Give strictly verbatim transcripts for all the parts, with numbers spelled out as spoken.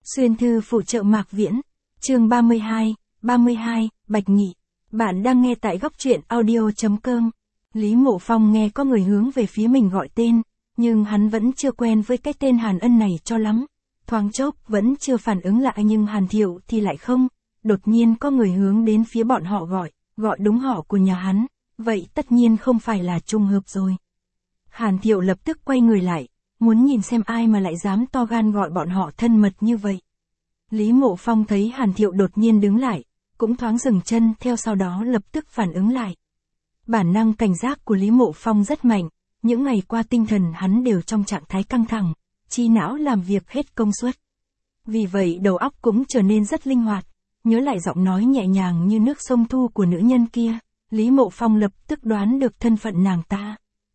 Xuyên thư phụ trợ Mạc Viễn, chương ba mươi hai, ba mươi hai, Bạch Nghị. Bạn đang nghe tại góc truyện audio.com. Lý Mộ Phong nghe có người hướng về phía mình gọi tên, nhưng hắn vẫn chưa quen với cái tên Hàn Ân này cho lắm. Thoáng chốc vẫn chưa phản ứng lại nhưng Hàn Thiệu thì lại không. Đột nhiên có người hướng đến phía bọn họ gọi, gọi đúng họ của nhà hắn, vậy tất nhiên không phải là trùng hợp rồi. Hàn Thiệu lập tức quay người lại, muốn nhìn xem ai mà lại dám to gan gọi bọn họ thân mật như vậy. Lý Mộ Phong thấy Hàn Thiệu đột nhiên đứng lại, cũng thoáng dừng chân theo sau đó lập tức phản ứng lại. Bản năng cảnh giác của Lý Mộ Phong rất mạnh, những ngày qua tinh thần hắn đều trong trạng thái căng thẳng, trí não làm việc hết công suất. Vì vậy đầu óc cũng trở nên rất linh hoạt, nhớ lại giọng nói nhẹ nhàng như nước sông Thu của nữ nhân kia, Lý Mộ Phong lập tức đoán được thân phận nàng ta.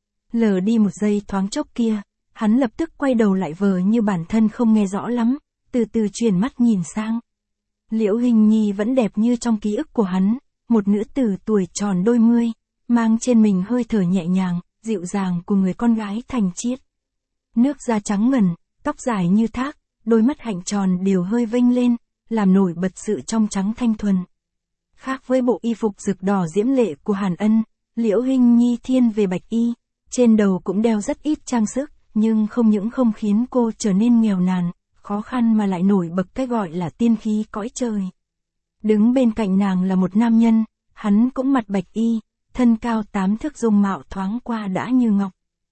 Lờ đi một giây thoáng chốc kia, hắn lập tức quay đầu lại vờ như bản thân không nghe rõ lắm, từ từ chuyển mắt nhìn sang. Liễu Hình Nhi vẫn đẹp như trong ký ức của hắn, một nữ tử tuổi tròn đôi mươi, mang trên mình hơi thở nhẹ nhàng, dịu dàng của người con gái thành chiết. Nước da trắng ngần, tóc dài như thác, đôi mắt hạnh tròn đều hơi vênh lên, làm nổi bật sự trong trắng thanh thuần. Khác với bộ y phục rực đỏ diễm lệ của Hàn Ân, Liễu Hình Nhi thiên về bạch y, trên đầu cũng đeo rất ít trang sức, nhưng không những không khiến cô trở nên nghèo nàn, khó khăn mà lại nổi bật cái gọi là tiên khí cõi trời. Đứng bên cạnh nàng là một nam nhân, hắn cũng mặt bạch y, thân cao tám thước dung mạo thoáng qua đã như ngọc.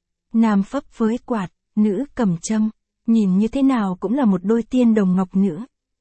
Nam phấp với quạt, nữ cầm châm, nhìn như thế nào cũng là một đôi tiên đồng ngọc nữ.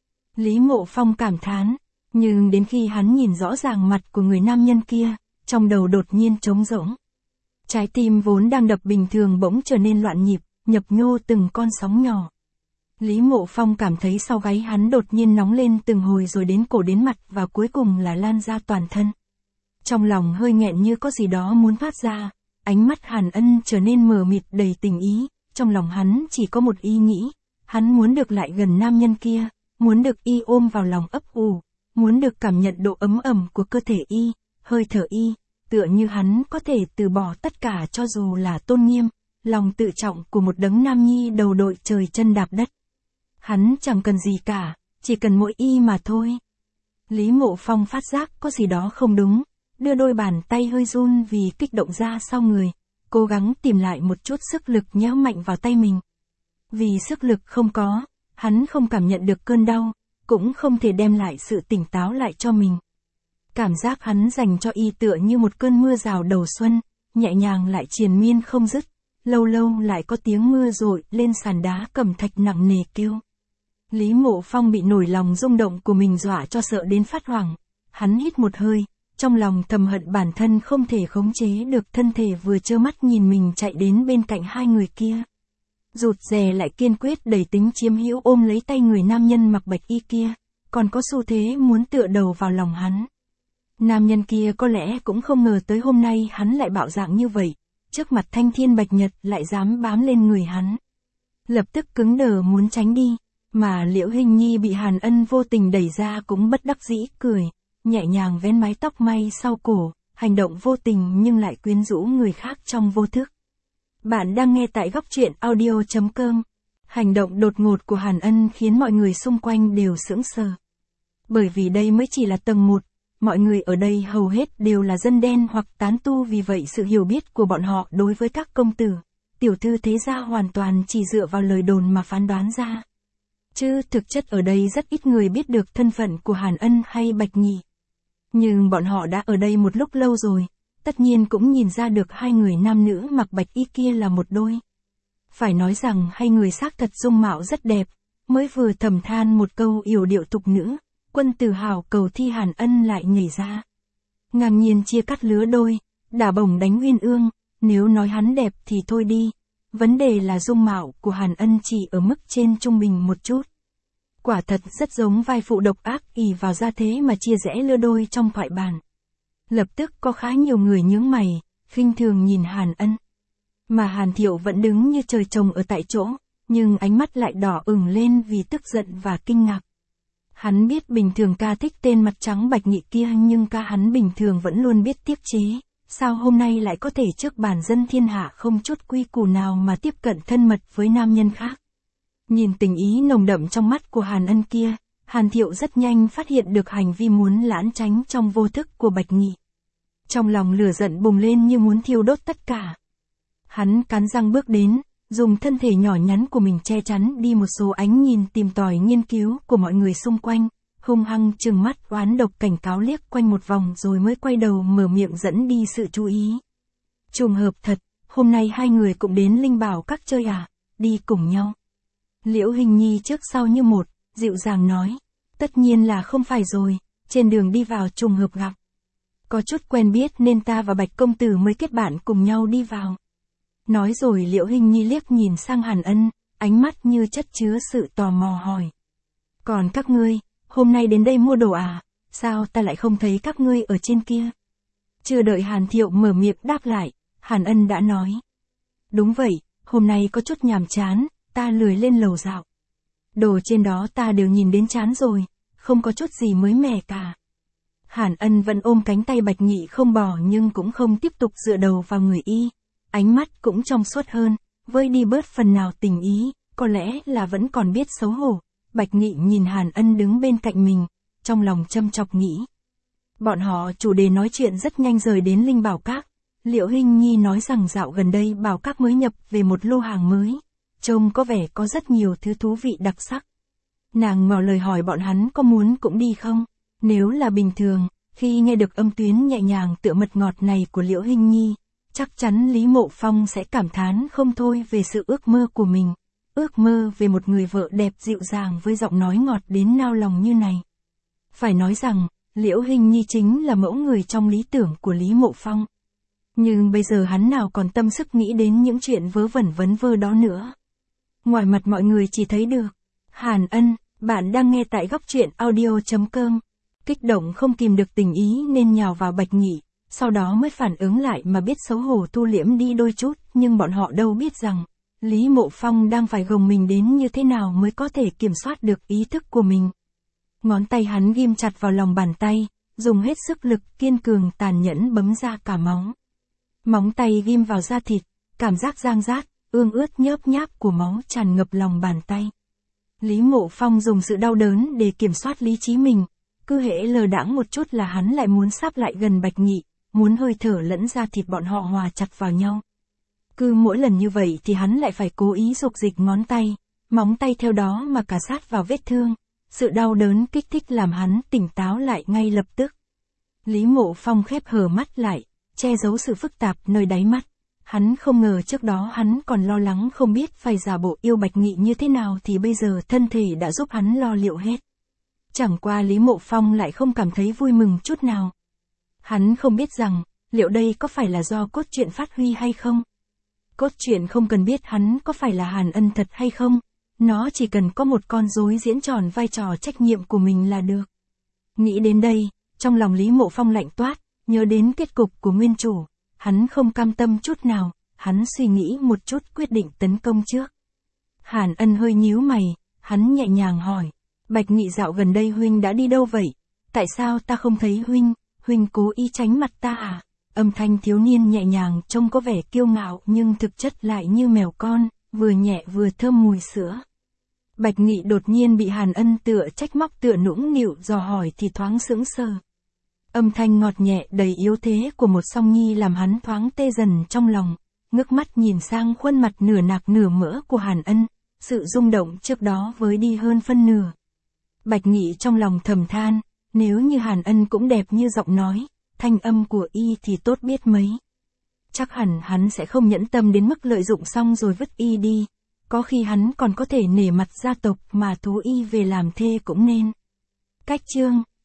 Lý Mộ Phong cảm thán, nhưng đến khi hắn nhìn rõ ràng mặt của người nam nhân kia, trong đầu đột nhiên trống rỗng. Trái tim vốn đang đập bình thường bỗng trở nên loạn nhịp, nhập nhô từng con sóng nhỏ. Lý Mộ Phong cảm thấy sau gáy hắn đột nhiên nóng lên từng hồi rồi đến cổ đến mặt và cuối cùng là lan ra toàn thân. Trong lòng hơi nghẹn như có gì đó muốn phát ra, ánh mắt Hàn Ân trở nên mờ mịt đầy tình ý, trong lòng hắn chỉ có một ý nghĩ, hắn muốn được lại gần nam nhân kia, muốn được y ôm vào lòng ấp ủ, muốn được cảm nhận độ ấm ẩm của cơ thể y, hơi thở y, tựa như hắn có thể từ bỏ tất cả cho dù là tôn nghiêm, lòng tự trọng của một đấng nam nhi đầu đội trời chân đạp đất. Hắn chẳng cần gì cả, chỉ cần mỗi y mà thôi. Lý Mộ Phong phát giác có gì đó không đúng, đưa đôi bàn tay hơi run vì kích động ra sau người, cố gắng tìm lại một chút sức lực nhéo mạnh vào tay mình. Vì sức lực không có, hắn không cảm nhận được cơn đau, cũng không thể đem lại sự tỉnh táo lại cho mình. Cảm giác hắn dành cho y tựa như một cơn mưa rào đầu xuân, nhẹ nhàng lại triền miên không dứt, lâu lâu lại có tiếng mưa rội lên sàn đá cẩm thạch nặng nề kêu. Lý Mộ Phong bị nổi lòng rung động của mình dọa cho sợ đến phát hoảng, hắn hít một hơi, trong lòng thầm hận bản thân không thể khống chế được thân thể vừa trơ mắt nhìn mình chạy đến bên cạnh hai người kia. Rụt rè lại kiên quyết đầy tính chiếm hữu ôm lấy tay người nam nhân mặc bạch y kia, còn có xu thế muốn tựa đầu vào lòng hắn. Nam nhân kia có lẽ cũng không ngờ tới hôm nay hắn lại bạo dạn như vậy, trước mặt thanh thiên bạch nhật lại dám bám lên người hắn. Lập tức cứng đờ muốn tránh đi, mà Liễu Hình Nhi bị Hàn Ân vô tình đẩy ra cũng bất đắc dĩ cười, nhẹ nhàng vén mái tóc may sau cổ, hành động vô tình nhưng lại quyến rũ người khác trong vô thức. Bạn đang nghe tại góc truyện audio.com. Hành động đột ngột của Hàn Ân khiến mọi người xung quanh đều sững sờ. Bởi vì đây mới chỉ là tầng một, mọi người ở đây hầu hết đều là dân đen hoặc tán tu, vì vậy sự hiểu biết của bọn họ đối với các công tử, tiểu thư thế gia hoàn toàn chỉ dựa vào lời đồn mà phán đoán ra. Chứ thực chất ở đây rất ít người biết được thân phận của Hàn Ân hay Bạch Nghị. Nhưng bọn họ đã ở đây một lúc lâu rồi, tất nhiên cũng nhìn ra được hai người nam nữ mặc bạch y kia là một đôi. Phải nói rằng hai người xác thật dung mạo rất đẹp, mới vừa thầm than một câu yểu điệu tục nữ, quân tử hào cầu thi Hàn Ân lại nhảy ra. Ngang nhiên chia cắt lứa đôi, đả bổng đánh uyên ương, nếu nói hắn đẹp thì thôi đi. Vấn đề là dung mạo của Hàn Ân chỉ ở mức trên trung bình một chút. Quả thật rất giống vai phụ độc ác ỷ vào gia thế mà chia rẽ lứa đôi trong thoại bản. Lập tức có khá nhiều người nhướng mày, khinh thường nhìn Hàn Ân. Mà Hàn Thiệu vẫn đứng như trời trồng ở tại chỗ, nhưng ánh mắt lại đỏ ửng lên vì tức giận và kinh ngạc. Hắn biết bình thường ca thích tên mặt trắng Bạch Nghị kia, nhưng ca hắn bình thường vẫn luôn biết tiết chế. Sao hôm nay lại có thể trước bàn dân thiên hạ không chút quy củ nào mà tiếp cận thân mật với nam nhân khác? Nhìn tình ý nồng đậm trong mắt của Hàn Ân kia, Hàn Thiệu rất nhanh phát hiện được hành vi muốn lãng tránh trong vô thức của Bạch Nghị. Trong lòng lửa giận bùng lên như muốn thiêu đốt tất cả. Hắn cắn răng bước đến, dùng thân thể nhỏ nhắn của mình che chắn đi một số ánh nhìn tìm tòi nghiên cứu của mọi người xung quanh, hung hăng trừng mắt oán độc cảnh cáo liếc quanh một vòng rồi mới quay đầu mở miệng dẫn đi sự chú ý. Trùng hợp thật, hôm nay hai người cũng đến Linh Bảo Các chơi à, đi cùng nhau. Liễu Hình Nhi trước sau như một, dịu dàng nói, tất nhiên là không phải rồi, trên đường đi vào trùng hợp gặp. Có chút quen biết nên ta và Bạch công tử mới kết bạn cùng nhau đi vào. Nói rồi Liễu Hình Nhi liếc nhìn sang Hàn Ân, ánh mắt như chất chứa sự tò mò hỏi. Còn các ngươi, hôm nay đến đây mua đồ à, sao ta lại không thấy các ngươi ở trên kia? Chưa đợi Hàn Thiệu mở miệng đáp lại, Hàn Ân đã nói. Đúng vậy, hôm nay có chút nhàm chán, ta lười lên lầu dạo. Đồ trên đó ta đều nhìn đến chán rồi, không có chút gì mới mẻ cả. Hàn Ân vẫn ôm cánh tay Bạch Nghị không bỏ nhưng cũng không tiếp tục dựa đầu vào người y. Ánh mắt cũng trong suốt hơn, vơi đi bớt phần nào tình ý, có lẽ là vẫn còn biết xấu hổ. Bạch Nghị nhìn Hàn Ân đứng bên cạnh mình, trong lòng châm chọc nghĩ. Bọn họ chủ đề nói chuyện rất nhanh rời đến Linh Bảo Các. Liễu Hình Nhi nói rằng dạo gần đây Bảo Các mới nhập về một lô hàng mới, trông có vẻ có rất nhiều thứ thú vị đặc sắc. Nàng ngỏ lời hỏi bọn hắn có muốn cũng đi không? Nếu là bình thường, khi nghe được âm tuyến nhẹ nhàng tựa mật ngọt này của Liễu Hình Nhi, chắc chắn Lý Mộ Phong sẽ cảm thán không thôi về sự ước mơ của mình. Ước mơ về một người vợ đẹp dịu dàng với giọng nói ngọt đến nao lòng như này. Phải nói rằng, Liễu Hình Nhi chính là mẫu người trong lý tưởng của Lý Mộ Phong. Nhưng bây giờ hắn nào còn tâm sức nghĩ đến những chuyện vớ vẩn vấn vơ đó nữa. Ngoài mặt mọi người chỉ thấy được. Hàn Ân, bạn đang nghe tại góc truyện audio chấm com. Kích động không kìm được tình ý nên nhào vào Bạch Nghị, sau đó mới phản ứng lại mà biết xấu hổ thu liễm đi đôi chút, nhưng bọn họ đâu biết rằng, Lý Mộ Phong đang phải gồng mình đến như thế nào mới có thể kiểm soát được ý thức của mình. Ngón tay hắn ghim chặt vào lòng bàn tay, dùng hết sức lực kiên cường tàn nhẫn bấm ra cả móng. Móng tay ghim vào da thịt, cảm giác giang rát, ương ướt nhớp nháp của máu tràn ngập lòng bàn tay. Lý Mộ Phong dùng sự đau đớn để kiểm soát lý trí mình, cứ hễ lờ đãng một chút là hắn lại muốn sáp lại gần Bạch Nghị, muốn hơi thở lẫn da thịt bọn họ hòa chặt vào nhau. Cứ mỗi lần như vậy thì hắn lại phải cố ý dục dịch ngón tay, móng tay theo đó mà cà sát vào vết thương. Sự đau đớn kích thích làm hắn tỉnh táo lại ngay lập tức. Lý Mộ Phong khép hờ mắt lại, che giấu sự phức tạp nơi đáy mắt. Hắn không ngờ trước đó hắn còn lo lắng không biết phải giả bộ yêu Bạch Nghị như thế nào thì bây giờ thân thể đã giúp hắn lo liệu hết. Chẳng qua Lý Mộ Phong lại không cảm thấy vui mừng chút nào. Hắn không biết rằng, liệu đây có phải là do cốt truyện phát huy hay không? Cốt truyện không cần biết hắn có phải là Hàn Ân thật hay không. Nó chỉ cần có một con rối diễn tròn vai trò trách nhiệm của mình là được. Nghĩ đến đây, trong lòng Lý Mộ Phong lạnh toát, nhớ đến kết cục của nguyên chủ. Hắn không cam tâm chút nào, hắn suy nghĩ một chút quyết định tấn công trước. Hàn Ân hơi nhíu mày, hắn nhẹ nhàng hỏi. Bạch Nghị dạo gần đây huynh đã đi đâu vậy? Tại sao ta không thấy huynh? Huynh cố ý tránh mặt ta à? Âm thanh thiếu niên nhẹ nhàng trông có vẻ kiêu ngạo nhưng thực chất lại như mèo con, vừa nhẹ vừa thơm mùi sữa. Bạch Nghị đột nhiên bị Hàn Ân tựa trách móc tựa nũng nịu dò hỏi thì thoáng sững sờ. Âm thanh ngọt nhẹ đầy yếu thế của một song nhi làm hắn thoáng tê dần trong lòng, ngước mắt nhìn sang khuôn mặt nửa nạc nửa mỡ của Hàn Ân, sự rung động trước đó với đi hơn phân nửa. Bạch Nghị trong lòng thầm than, nếu như Hàn Ân cũng đẹp như giọng nói, thanh âm của y thì tốt biết mấy. Chắc hẳn hắn sẽ không nhẫn tâm đến mức lợi dụng xong rồi vứt y đi. Có khi hắn còn có thể nể mặt gia tộc mà thú y về làm thê cũng nên. Cách chương